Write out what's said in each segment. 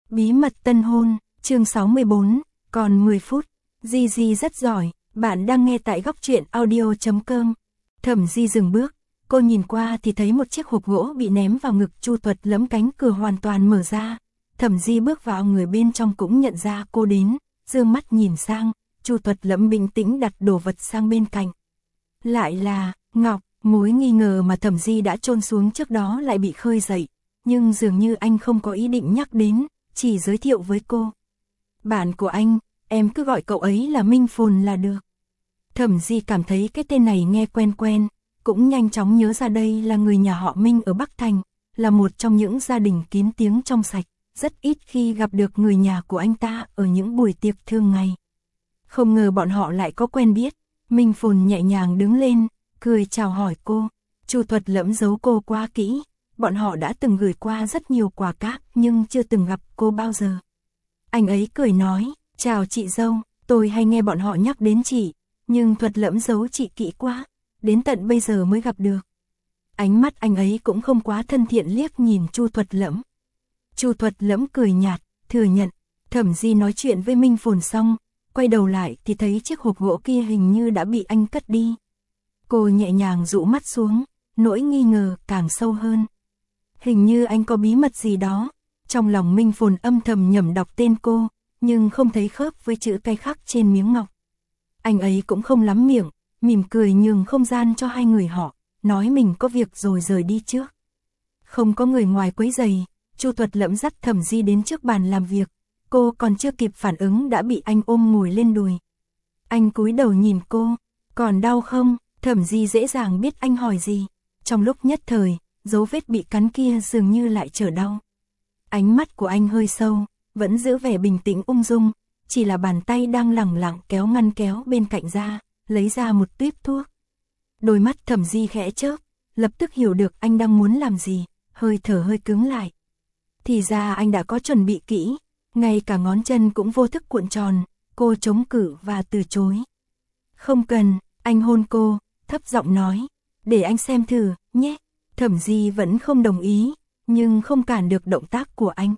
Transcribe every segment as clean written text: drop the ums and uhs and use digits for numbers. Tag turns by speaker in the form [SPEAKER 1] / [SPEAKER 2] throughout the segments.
[SPEAKER 1] Bí mật tân hôn, chương 64, còn 10 phút. Di rất giỏi, bạn đang nghe tại góc truyện audio.com. Thẩm Di dừng bước, cô nhìn qua thì thấy một chiếc hộp gỗ bị ném vào ngực Chu Thuật Lẫm, cánh cửa hoàn toàn mở ra. Thẩm Di bước vào, người bên trong cũng nhận ra cô đến, dương mắt nhìn sang, Chu Thuật Lẫm bình tĩnh đặt đồ vật sang bên cạnh. Lại là ngọc, mối nghi ngờ mà Thẩm Di đã chôn xuống trước đó lại bị khơi dậy, nhưng dường như anh không có ý định nhắc đến, chỉ giới thiệu với cô. Bạn của anh, em cứ gọi cậu ấy là Minh Phồn là được. Thẩm Di cảm thấy cái tên này nghe quen quen, cũng nhanh chóng nhớ ra đây là người nhà họ Minh ở Bắc Thành, là một trong những gia đình kín tiếng trong sạch, rất ít khi gặp được người nhà của anh ta ở những buổi tiệc thường ngày. Không ngờ bọn họ lại có quen biết. Minh Phồn nhẹ nhàng đứng lên, cười chào hỏi cô. Chu Thuật Lẫm giấu cô quá kỹ, bọn họ đã từng gửi qua rất nhiều quà cáp nhưng chưa từng gặp cô bao giờ. Anh ấy cười nói, chào chị dâu, tôi hay nghe bọn họ nhắc đến chị, nhưng Thuật Lẫm giấu chị kỹ quá, đến tận bây giờ mới gặp được. Ánh mắt anh ấy cũng không quá thân thiện liếc nhìn Chu Thuật Lẫm. Chu Thuật Lẫm cười nhạt, thừa nhận. Thẩm Di nói chuyện với Minh Phồn xong, quay đầu lại thì thấy chiếc hộp gỗ kia hình như đã bị anh cất đi. Cô nhẹ nhàng rũ mắt xuống, nỗi nghi ngờ càng sâu hơn. Hình như anh có bí mật gì đó. Trong lòng Minh Phồn âm thầm nhẩm đọc tên cô, nhưng không thấy khớp với chữ cái khắc trên miếng ngọc. Anh ấy cũng không lắm miệng, mỉm cười nhường không gian cho hai người họ, nói mình có việc rồi rời đi trước. Không có người ngoài quấy rầy, Chu Thuật Lẫm dắt Thẩm Di đến trước bàn làm việc. Cô còn chưa kịp phản ứng đã bị anh ôm ngồi lên đùi. Anh cúi đầu nhìn cô, còn đau không? Thẩm Di dễ dàng biết anh hỏi gì. Trong lúc nhất thời, dấu vết bị cắn kia dường như lại trở đau. Ánh mắt của anh hơi sâu, vẫn giữ vẻ bình tĩnh ung dung, chỉ là bàn tay đang lẳng lặng kéo ngăn kéo bên cạnh ra, lấy ra một tuýp thuốc. Đôi mắt Thẩm Di khẽ chớp, lập tức hiểu được anh đang muốn làm gì, hơi thở hơi cứng lại. Thì ra anh đã có chuẩn bị kỹ. Ngay cả ngón chân cũng vô thức cuộn tròn, cô chống cự và từ chối. Không cần, anh hôn cô, thấp giọng nói, để anh xem thử, nhé. Thẩm Di vẫn không đồng ý, nhưng không cản được động tác của anh.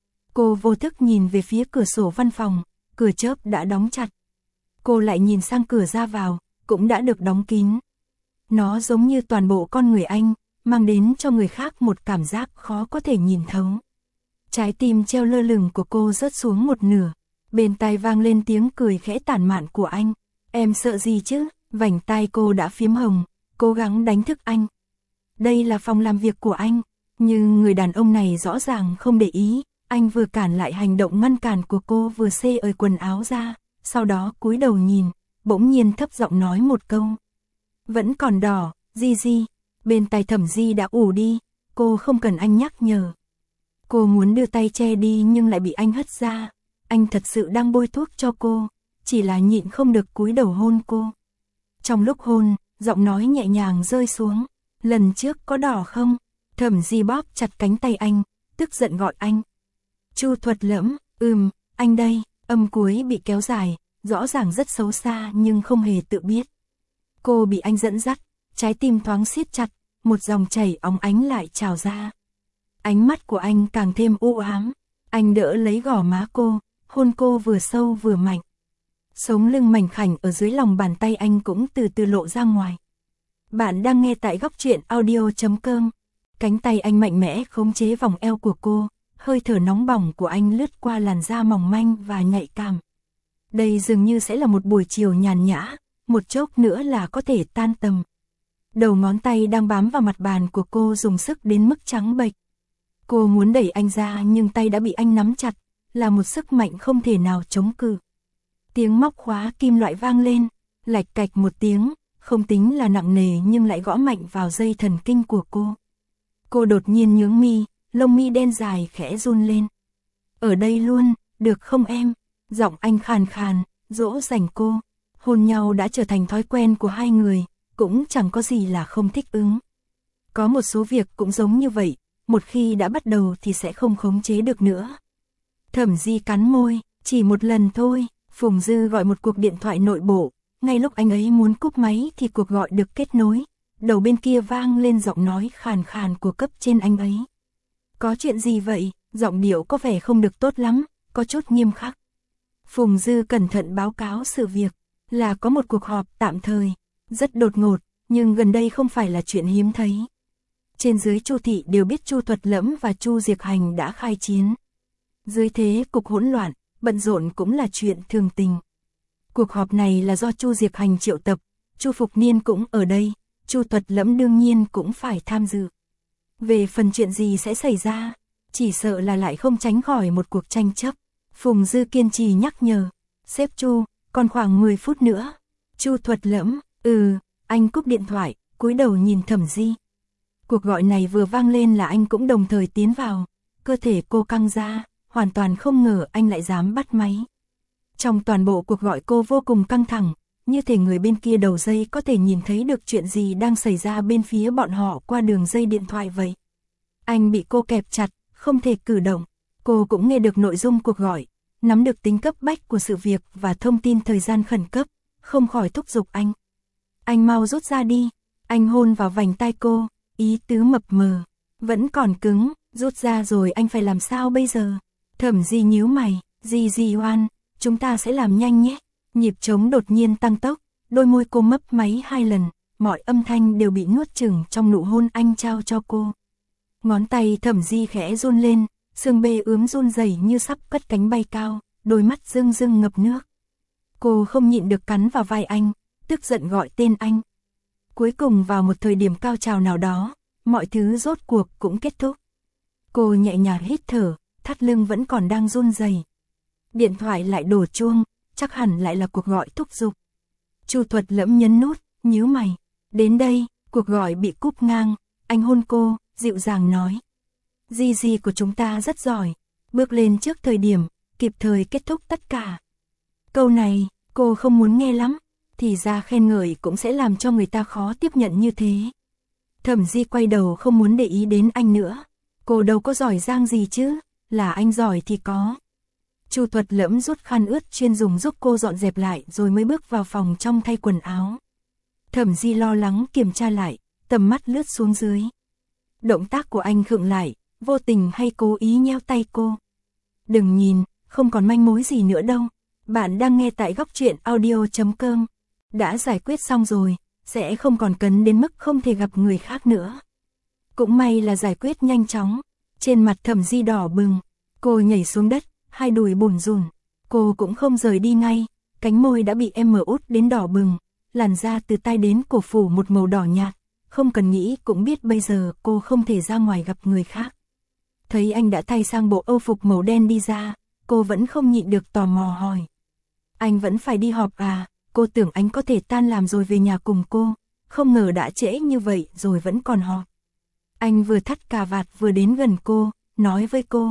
[SPEAKER 1] Cô vô thức nhìn về phía cửa sổ văn phòng, cửa chớp đã đóng chặt. Cô lại nhìn sang cửa ra vào, cũng đã được đóng kín. Nó giống như toàn bộ con người anh, mang đến cho người khác một cảm giác khó có thể nhìn thấu. Trái tim treo lơ lửng của cô rớt xuống một nửa, bên tai vang lên tiếng cười khẽ tản mạn của anh. Em sợ gì chứ? Vành tai cô đã phím hồng, cố gắng đánh thức anh. Đây là phòng làm việc của anh, nhưng người đàn ông này rõ ràng không để ý. Anh vừa cản lại hành động ngăn cản của cô, vừa xê ơi quần áo ra, sau đó cúi đầu nhìn, bỗng nhiên thấp giọng nói một câu. Vẫn còn đỏ, Di. Bên tai Thẩm Di đã ù đi, cô không cần anh nhắc nhở. Cô muốn đưa tay che đi nhưng lại bị anh hất ra. Anh thật sự đang bôi thuốc cho cô, chỉ là nhịn không được cúi đầu hôn cô. Trong lúc hôn, giọng nói nhẹ nhàng rơi xuống. Lần trước có đỏ không? Thẩm Di bóp chặt cánh tay anh, tức giận gọi anh. Chu Thuật Lẫm, anh đây. Âm cuối bị kéo dài, rõ ràng rất xấu xa nhưng không hề tự biết. Cô bị anh dẫn dắt, trái tim thoáng siết chặt, một dòng chảy óng ánh lại trào ra. Ánh mắt của anh càng thêm u ám, anh đỡ lấy gò má cô, hôn cô vừa sâu vừa mạnh. Sống lưng mảnh khảnh ở dưới lòng bàn tay anh cũng từ từ lộ ra ngoài. Bạn đang nghe tại góc truyện audio.com. Cánh tay anh mạnh mẽ khống chế vòng eo của cô, hơi thở nóng bỏng của anh lướt qua làn da mỏng manh và nhạy cảm. Đây dường như sẽ là một buổi chiều nhàn nhã, một chốc nữa là có thể tan tầm. Đầu ngón tay đang bám vào mặt bàn của cô dùng sức đến mức trắng bệch. Cô muốn đẩy anh ra nhưng tay đã bị anh nắm chặt, là một sức mạnh không thể nào chống cự. Tiếng móc khóa kim loại vang lên, lạch cạch một tiếng, không tính là nặng nề nhưng lại gõ mạnh vào dây thần kinh của cô. Cô đột nhiên nhướng mi, lông mi đen dài khẽ run lên. Ở đây luôn, được không em? Giọng anh khàn khàn, dỗ dành cô. Hôn nhau đã trở thành thói quen của hai người, cũng chẳng có gì là không thích ứng. Có một số việc cũng giống như vậy, một khi đã bắt đầu thì sẽ không khống chế được nữa. Thẩm Di cắn môi, chỉ một lần thôi. Phùng Dư gọi một cuộc điện thoại nội bộ, ngay lúc anh ấy muốn cúp máy thì cuộc gọi được kết nối. Đầu bên kia vang lên giọng nói khàn khàn của cấp trên anh ấy. Có chuyện gì vậy? giọng điệu có vẻ không được tốt lắm, có chút nghiêm khắc. Phùng Dư cẩn thận báo cáo sự việc, là có một cuộc họp tạm thời, rất đột ngột, nhưng gần đây không phải là chuyện hiếm thấy. Trên dưới Chu thị đều biết Chu Thuật Lẫm và Chu Diệc Hành đã khai chiến. Dưới thế cục hỗn loạn, bận rộn cũng là chuyện thường tình. Cuộc họp này là do Chu Diệc Hành triệu tập, Chu Phục Niên cũng ở đây, Chu Thuật Lẫm đương nhiên cũng phải tham dự. Về phần chuyện gì sẽ xảy ra, chỉ sợ là lại không tránh khỏi một cuộc tranh chấp. Phùng Dư kiên trì nhắc nhở, sếp Chu, còn khoảng 10 phút nữa. Chu Thuật Lẫm, anh cúp điện thoại, cúi đầu nhìn Thẩm Di. Cuộc gọi này vừa vang lên là anh cũng đồng thời tiến vào, cơ thể cô căng ra, hoàn toàn không ngờ anh lại dám bắt máy. Trong toàn bộ cuộc gọi cô vô cùng căng thẳng, như thể người bên kia đầu dây có thể nhìn thấy được chuyện gì đang xảy ra bên phía bọn họ qua đường dây điện thoại vậy. Anh bị cô kẹp chặt, không thể cử động. Cô cũng nghe được nội dung cuộc gọi, nắm được tính cấp bách của sự việc và thông tin thời gian khẩn cấp, không khỏi thúc giục anh. Anh mau rút ra đi. Anh hôn vào vành tai cô, ý tứ mập mờ, vẫn còn cứng, rút ra rồi anh phải làm sao bây giờ? Thẩm Di nhíu mày, Di Hoan, chúng ta sẽ làm nhanh nhé. Nhịp trống đột nhiên tăng tốc, đôi môi cô mấp máy 2 lần, mọi âm thanh đều bị nuốt chửng trong nụ hôn anh trao cho cô. Ngón tay Thẩm Di khẽ run lên, xương bê ướm run rẩy như sắp cất cánh bay cao, đôi mắt rưng rưng ngập nước. Cô không nhịn được cắn vào vai anh, tức giận gọi tên anh. Cuối cùng vào một thời điểm cao trào nào đó, mọi thứ rốt cuộc cũng kết thúc. Cô nhẹ nhàng hít thở, thắt lưng vẫn còn đang run rẩy. Điện thoại lại đổ chuông, chắc hẳn lại là cuộc gọi thúc giục. Chu Thuật Lẫm nhấn nút, nhíu mày. Đến đây, cuộc gọi bị cúp ngang, anh hôn cô, dịu dàng nói. Di của chúng ta rất giỏi, bước lên trước thời điểm, kịp thời kết thúc tất cả. Câu này, cô không muốn nghe lắm, thì ra khen ngợi cũng sẽ làm cho người ta khó tiếp nhận như thế. Thẩm Di quay đầu không muốn để ý đến anh nữa. Cô đâu có giỏi giang gì chứ, là anh giỏi thì có. Chu Thuật Lẫm rút khăn ướt chuyên dùng giúp cô dọn dẹp lại rồi mới bước vào phòng trong thay quần áo. Thẩm Di lo lắng kiểm tra lại, tầm mắt lướt xuống dưới. Động tác của anh khựng lại, vô tình hay cố ý nhéo tay cô. Đừng nhìn, không còn manh mối gì nữa đâu. Bạn đang nghe tại góc truyện audio.com. Đã giải quyết xong rồi, sẽ không còn cấn đến mức không thể gặp người khác nữa. Cũng may là giải quyết nhanh chóng. Trên mặt Thẩm Di đỏ bừng, cô nhảy xuống đất, hai đùi bủn rủn. Cô cũng không rời đi ngay, cánh môi đã bị em mở út đến đỏ bừng, làn da từ tai đến cổ phủ một màu đỏ nhạt. Không cần nghĩ cũng biết bây giờ cô không thể ra ngoài gặp người khác. Thấy anh đã thay sang bộ âu phục màu đen đi ra, cô vẫn không nhịn được tò mò hỏi. Anh vẫn phải đi họp à? Cô tưởng anh có thể tan làm rồi về nhà cùng cô, không ngờ đã trễ như vậy rồi vẫn còn họp. Anh vừa thắt cà vạt vừa đến gần cô, nói với cô.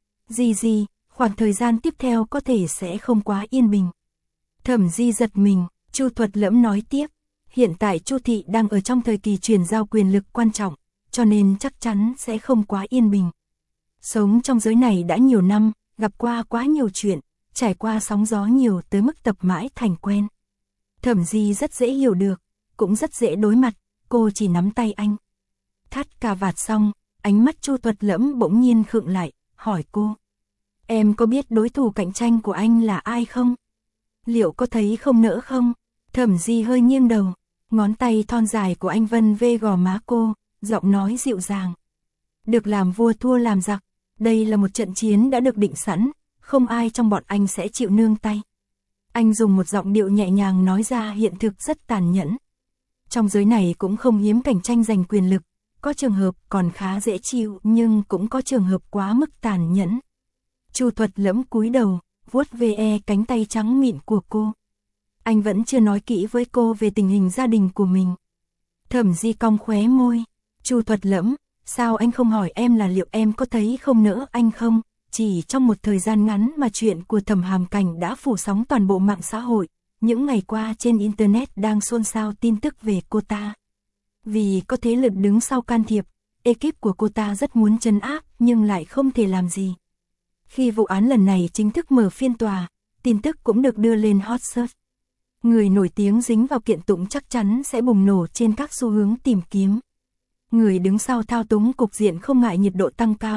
[SPEAKER 1] Di, khoảng thời gian tiếp theo có thể sẽ không quá yên bình. Thẩm Di giật mình, Chu Thuật Lẫm nói tiếp. Hiện tại Chu thị đang ở trong thời kỳ chuyển giao quyền lực quan trọng, cho nên chắc chắn sẽ không quá yên bình. Sống trong giới này đã nhiều năm, gặp qua quá nhiều chuyện, trải qua sóng gió nhiều tới mức tập mãi thành quen. Thẩm Di rất dễ hiểu được, cũng rất dễ đối mặt, cô chỉ nắm tay anh. Thắt cà vạt xong, ánh mắt Chu Thuật Lẫm bỗng nhiên khựng lại, hỏi cô. Em có biết đối thủ cạnh tranh của anh là ai không? Liệu có thấy không nỡ không? Thẩm Di hơi nghiêng đầu, ngón tay thon dài của anh vân vê gò má cô, giọng nói dịu dàng. Được làm vua thua làm giặc, đây là một trận chiến đã được định sẵn, không ai trong bọn anh sẽ chịu nương tay. Anh dùng một giọng điệu nhẹ nhàng nói ra hiện thực rất tàn nhẫn. Trong giới này cũng không hiếm cảnh tranh giành quyền lực, có trường hợp còn khá dễ chịu nhưng cũng có trường hợp quá mức tàn nhẫn. Chu Thuật Lẫm cúi đầu, vuốt ve cánh tay trắng mịn của cô. Anh vẫn chưa nói kỹ với cô về tình hình gia đình của mình. Thẩm Di cong khóe môi. Chu Thuật Lẫm, sao anh không hỏi em là liệu em có thấy không nỡ anh không? Chỉ trong một thời gian ngắn mà chuyện của Thẩm Hàm Cảnh đã phủ sóng toàn bộ mạng xã hội. Những ngày qua trên Internet đang xôn xao tin tức về cô ta. Vì có thế lực đứng sau can thiệp, ekip của cô ta rất muốn trấn áp nhưng lại không thể làm gì. Khi vụ án lần này chính thức mở phiên tòa, tin tức cũng được đưa lên hot search. Người nổi tiếng dính vào kiện tụng chắc chắn sẽ bùng nổ trên các xu hướng tìm kiếm. Người đứng sau thao túng cục diện không ngại nhiệt độ tăng cao,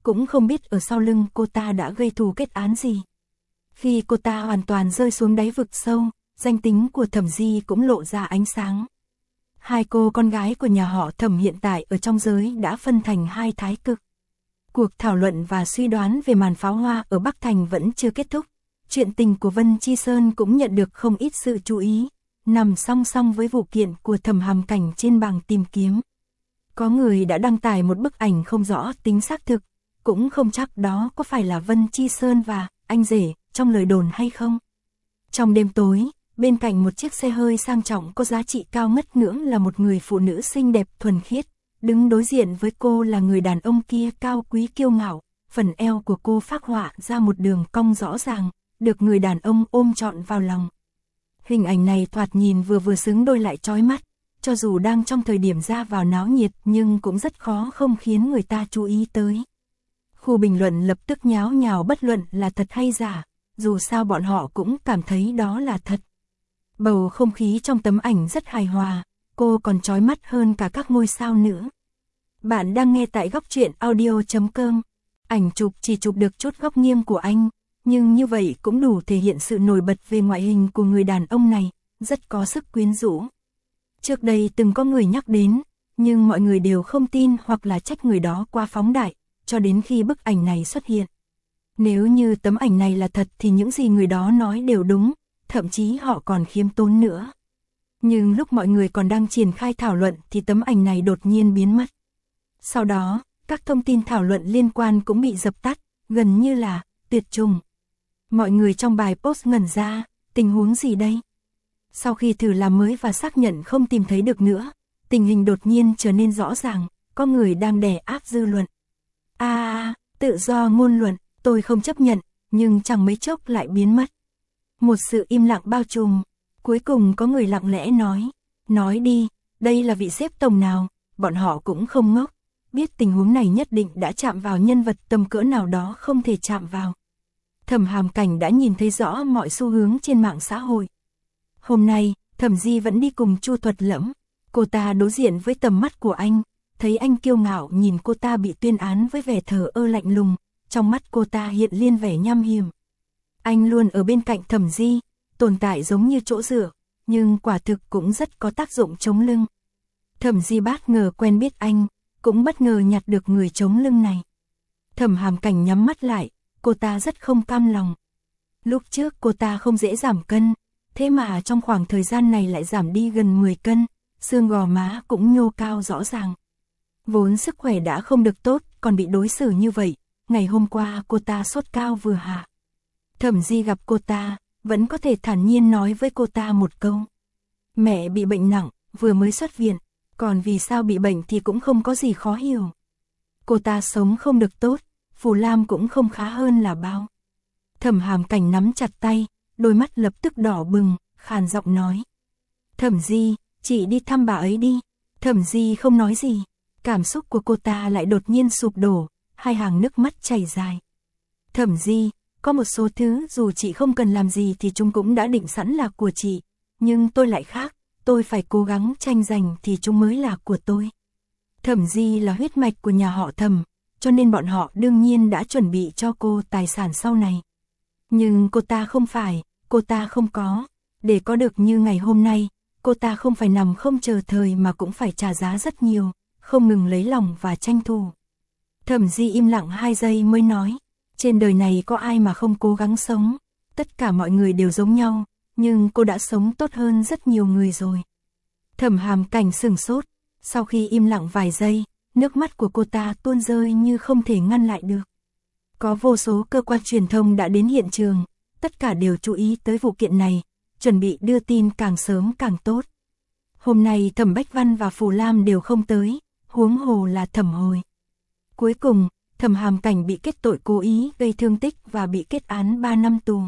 [SPEAKER 1] cũng không biết ở sau lưng cô ta đã gây thù kết án gì. Khi cô ta hoàn toàn rơi xuống đáy vực sâu, danh tính của Thẩm Di cũng lộ ra ánh sáng. Hai cô con gái của nhà họ Thẩm hiện tại ở trong giới đã phân thành hai thái cực. Cuộc thảo luận và suy đoán về màn pháo hoa ở Bắc Thành vẫn chưa kết thúc. Chuyện tình của Vân Chi Sơn cũng nhận được không ít sự chú ý, nằm song song với vụ kiện của Thẩm Hàm Cảnh trên bảng tìm kiếm. Có người đã đăng tải một bức ảnh không rõ tính xác thực, cũng không chắc đó có phải là Vân Chi Sơn và anh rể trong lời đồn hay không. Trong đêm tối, bên cạnh một chiếc xe hơi sang trọng có giá trị cao ngất ngưỡng là một người phụ nữ xinh đẹp thuần khiết, đứng đối diện với cô là người đàn ông kia cao quý kiêu ngạo, phần eo của cô phác họa ra một đường cong rõ ràng, được người đàn ông ôm trọn vào lòng. Hình ảnh này thoạt nhìn vừa xứng đôi lại chói mắt, cho dù đang trong thời điểm ra vào náo nhiệt nhưng cũng rất khó không khiến người ta chú ý tới. Khu bình luận lập tức nháo nhào bất luận là thật hay giả, dù sao bọn họ cũng cảm thấy đó là thật. Bầu không khí trong tấm ảnh rất hài hòa, cô còn chói mắt hơn cả các ngôi sao nữa. Bạn đang nghe tại góc truyện audio.com. Ảnh chụp chỉ chụp được chút góc nghiêng của anh, nhưng như vậy cũng đủ thể hiện sự nổi bật về ngoại hình của người đàn ông này, rất có sức quyến rũ. Trước đây từng có người nhắc đến, nhưng mọi người đều không tin hoặc là trách người đó quá phóng đại, cho đến khi bức ảnh này xuất hiện. Nếu như tấm ảnh này là thật thì những gì người đó nói đều đúng, thậm chí họ còn khiêm tốn nữa. Nhưng lúc mọi người còn đang triển khai thảo luận thì tấm ảnh này đột nhiên biến mất. Sau đó, các thông tin thảo luận liên quan cũng bị dập tắt, gần như là tuyệt chủng. Mọi người trong bài post ngẩn ra, tình huống gì đây? Sau khi thử làm mới và xác nhận không tìm thấy được nữa, tình hình đột nhiên trở nên rõ ràng, có người đang đè áp dư luận. Tự do ngôn luận, tôi không chấp nhận, nhưng chẳng mấy chốc lại biến mất. Một sự im lặng bao trùm, cuối cùng có người lặng lẽ nói đi, đây là vị sếp tổng nào, bọn họ cũng không ngốc, biết tình huống này nhất định đã chạm vào nhân vật tầm cỡ nào đó không thể chạm vào. Thẩm Hàm Cảnh đã nhìn thấy rõ mọi xu hướng trên mạng xã hội. Hôm nay, Thẩm Di vẫn đi cùng Chu Thuật Lẫm, cô ta đối diện với tầm mắt của anh, thấy anh kiêu ngạo nhìn cô ta bị tuyên án với vẻ thờ ơ lạnh lùng, trong mắt cô ta hiện lên vẻ nham hiểm. Anh luôn ở bên cạnh Thẩm Di, tồn tại giống như chỗ dựa, nhưng quả thực cũng rất có tác dụng chống lưng. Thẩm Di bất ngờ quen biết anh, cũng bất ngờ nhặt được người chống lưng này. Thẩm Hàm Cảnh nhắm mắt lại, cô ta rất không cam lòng. Lúc trước cô ta không dễ giảm cân, thế mà trong khoảng thời gian này lại giảm đi gần 10 cân, xương gò má cũng nhô cao rõ ràng. Vốn sức khỏe đã không được tốt, còn bị đối xử như vậy, ngày hôm qua cô ta sốt cao vừa hạ. Thẩm Di gặp cô ta, vẫn có thể thản nhiên nói với cô ta một câu. Mẹ bị bệnh nặng, vừa mới xuất viện, còn vì sao bị bệnh thì cũng không có gì khó hiểu. Cô ta sống không được tốt, Phù Lam cũng không khá hơn là bao. Thẩm Hàm Cảnh nắm chặt tay, đôi mắt lập tức đỏ bừng, khàn giọng nói. Thẩm Di, chị đi thăm bà ấy đi. Thẩm Di không nói gì, cảm xúc của cô ta lại đột nhiên sụp đổ, hai hàng nước mắt chảy dài. Thẩm Di, có một số thứ dù chị không cần làm gì thì chúng cũng đã định sẵn là của chị, nhưng tôi lại khác, tôi phải cố gắng tranh giành thì chúng mới là của tôi. Thẩm Di là huyết mạch của nhà họ Thẩm, cho nên bọn họ đương nhiên đã chuẩn bị cho cô tài sản sau này. Nhưng cô ta không phải, cô ta không có, để có được như ngày hôm nay, cô ta không phải nằm không chờ thời mà cũng phải trả giá rất nhiều, không ngừng lấy lòng và tranh thủ. Thẩm Di im lặng 2 giây mới nói, trên đời này có ai mà không cố gắng sống, tất cả mọi người đều giống nhau, nhưng cô đã sống tốt hơn rất nhiều người rồi. Thẩm Hàm Cảnh sửng sốt, sau khi im lặng vài giây, nước mắt của cô ta tuôn rơi như không thể ngăn lại được. Có vô số cơ quan truyền thông đã đến hiện trường, tất cả đều chú ý tới vụ kiện này, chuẩn bị đưa tin càng sớm càng tốt. Hôm nay Thẩm Bách Văn và Phù Lam đều không tới, huống hồ là Thẩm Hồi. Cuối cùng, Thẩm Hàm Cảnh bị kết tội cố ý gây thương tích và bị kết án 3 năm tù.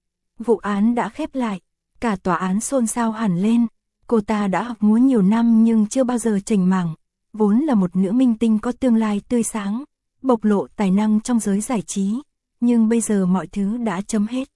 [SPEAKER 1] Vụ án đã khép lại, cả tòa án xôn xao hẳn lên. Cô ta đã học múa nhiều năm nhưng chưa bao giờ chểnh mảng, vốn là một nữ minh tinh có tương lai tươi sáng, bộc lộ tài năng trong giới giải trí, nhưng bây giờ mọi thứ đã chấm hết.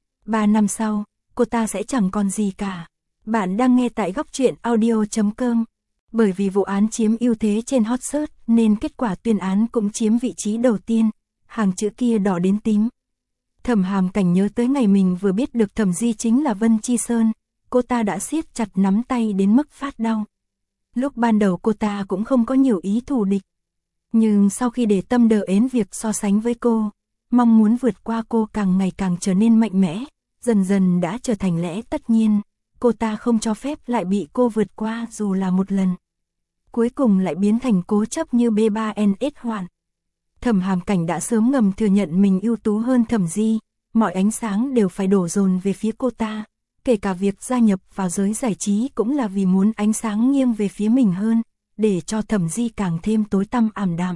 [SPEAKER 1] 3 năm sau, cô ta sẽ chẳng còn gì cả. Bạn đang nghe tại góc truyện audio.com. Bởi vì vụ án chiếm ưu thế trên hot search nên kết quả tuyên án cũng chiếm vị trí đầu tiên, hàng chữ kia đỏ đến tím. Thẩm Hàm Cảnh nhớ tới ngày mình vừa biết được Thẩm Di chính là Vân Chi Sơn, cô ta đã siết chặt nắm tay đến mức phát đau. Lúc ban đầu cô ta cũng không có nhiều ý thù địch. Nhưng sau khi để tâm đờ ến việc so sánh với cô, mong muốn vượt qua cô càng ngày càng trở nên mạnh mẽ, dần dần đã trở thành lẽ tất nhiên, cô ta không cho phép lại bị cô vượt qua dù là một lần. Cuối cùng lại biến thành cố chấp như B3NS Hoạn. Thẩm Hàm Cảnh đã sớm ngầm thừa nhận mình ưu tú hơn Thẩm Di, mọi ánh sáng đều phải đổ dồn về phía cô ta, kể cả việc gia nhập vào giới giải trí cũng là vì muốn ánh sáng nghiêng về phía mình hơn, để cho Thẩm Di càng thêm tối tăm ảm đạm.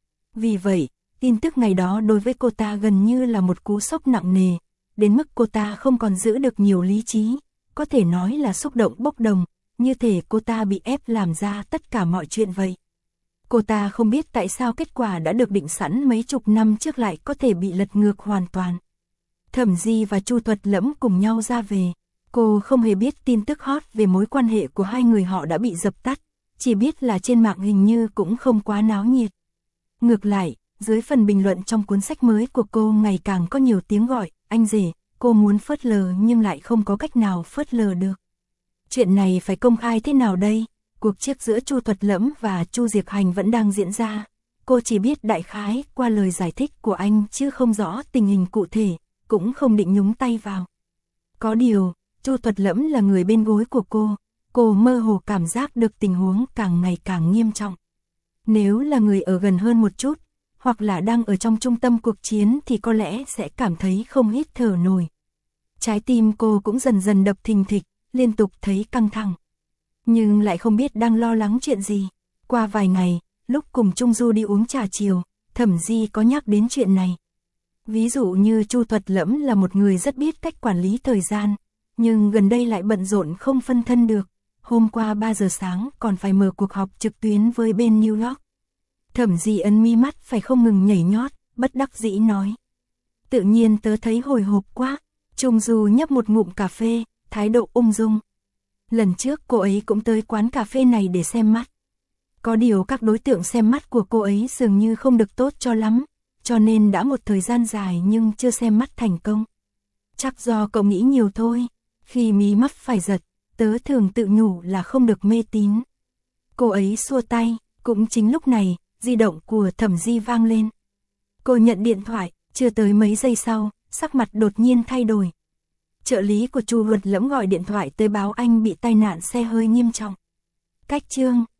[SPEAKER 1] Vì vậy, tin tức ngày đó đối với cô ta gần như là một cú sốc nặng nề, đến mức cô ta không còn giữ được nhiều lý trí, có thể nói là xúc động bốc đồng, như thể cô ta bị ép làm ra tất cả mọi chuyện vậy. Cô ta không biết tại sao kết quả đã được định sẵn mấy chục năm trước lại có thể bị lật ngược hoàn toàn. Thẩm Di và Chu Thuật Lẫm cùng nhau ra về, cô không hề biết tin tức hot về mối quan hệ của hai người họ đã bị dập tắt, chỉ biết là trên mạng hình như cũng không quá náo nhiệt. Ngược lại, dưới phần bình luận trong cuốn sách mới của cô ngày càng có nhiều tiếng gọi, anh rể, cô muốn phớt lờ nhưng lại không có cách nào phớt lờ được. Chuyện này phải công khai thế nào đây? Cuộc chiếc giữa Chu Thuật Lẫm và Chu Diệc Hành vẫn đang diễn ra. Cô chỉ biết đại khái qua lời giải thích của anh chứ không rõ tình hình cụ thể, cũng không định nhúng tay vào. Có điều, Chu Thuật Lẫm là người bên gối của cô mơ hồ cảm giác được tình huống càng ngày càng nghiêm trọng. Nếu là người ở gần hơn một chút, hoặc là đang ở trong trung tâm cuộc chiến thì có lẽ sẽ cảm thấy không hít thở nổi. Trái tim cô cũng dần dần đập thình thịch, liên tục thấy căng thẳng. Nhưng lại không biết đang lo lắng chuyện gì. Qua vài ngày, lúc cùng Trung Du đi uống trà chiều, Thẩm Di có nhắc đến chuyện này. Ví dụ như Chu Thuật Lẫm là một người rất biết cách quản lý thời gian, nhưng gần đây lại bận rộn không phân thân được. Hôm qua 3 giờ sáng còn phải mở cuộc họp trực tuyến với bên New York. Thẩm Di ấn mi mắt phải không ngừng nhảy nhót, bất đắc dĩ nói. Tự nhiên tớ thấy hồi hộp quá. Trung Du nhấp một ngụm cà phê, thái độ ung dung. Lần trước cô ấy cũng tới quán cà phê này để xem mắt. Có điều các đối tượng xem mắt của cô ấy dường như không được tốt cho lắm, cho nên đã một thời gian dài nhưng chưa xem mắt thành công. Chắc do cậu nghĩ nhiều thôi, khi mí mắt phải giật, tớ thường tự nhủ là không được mê tín. Cô ấy xua tay, cũng chính lúc này, di động của Thẩm Di vang lên. Cô nhận điện thoại, chưa tới mấy giây sau, sắc mặt đột nhiên thay đổi. Trợ lý của Chu Thuật Lẫm gọi điện thoại tới báo anh bị tai nạn xe hơi nghiêm trọng. Cách chương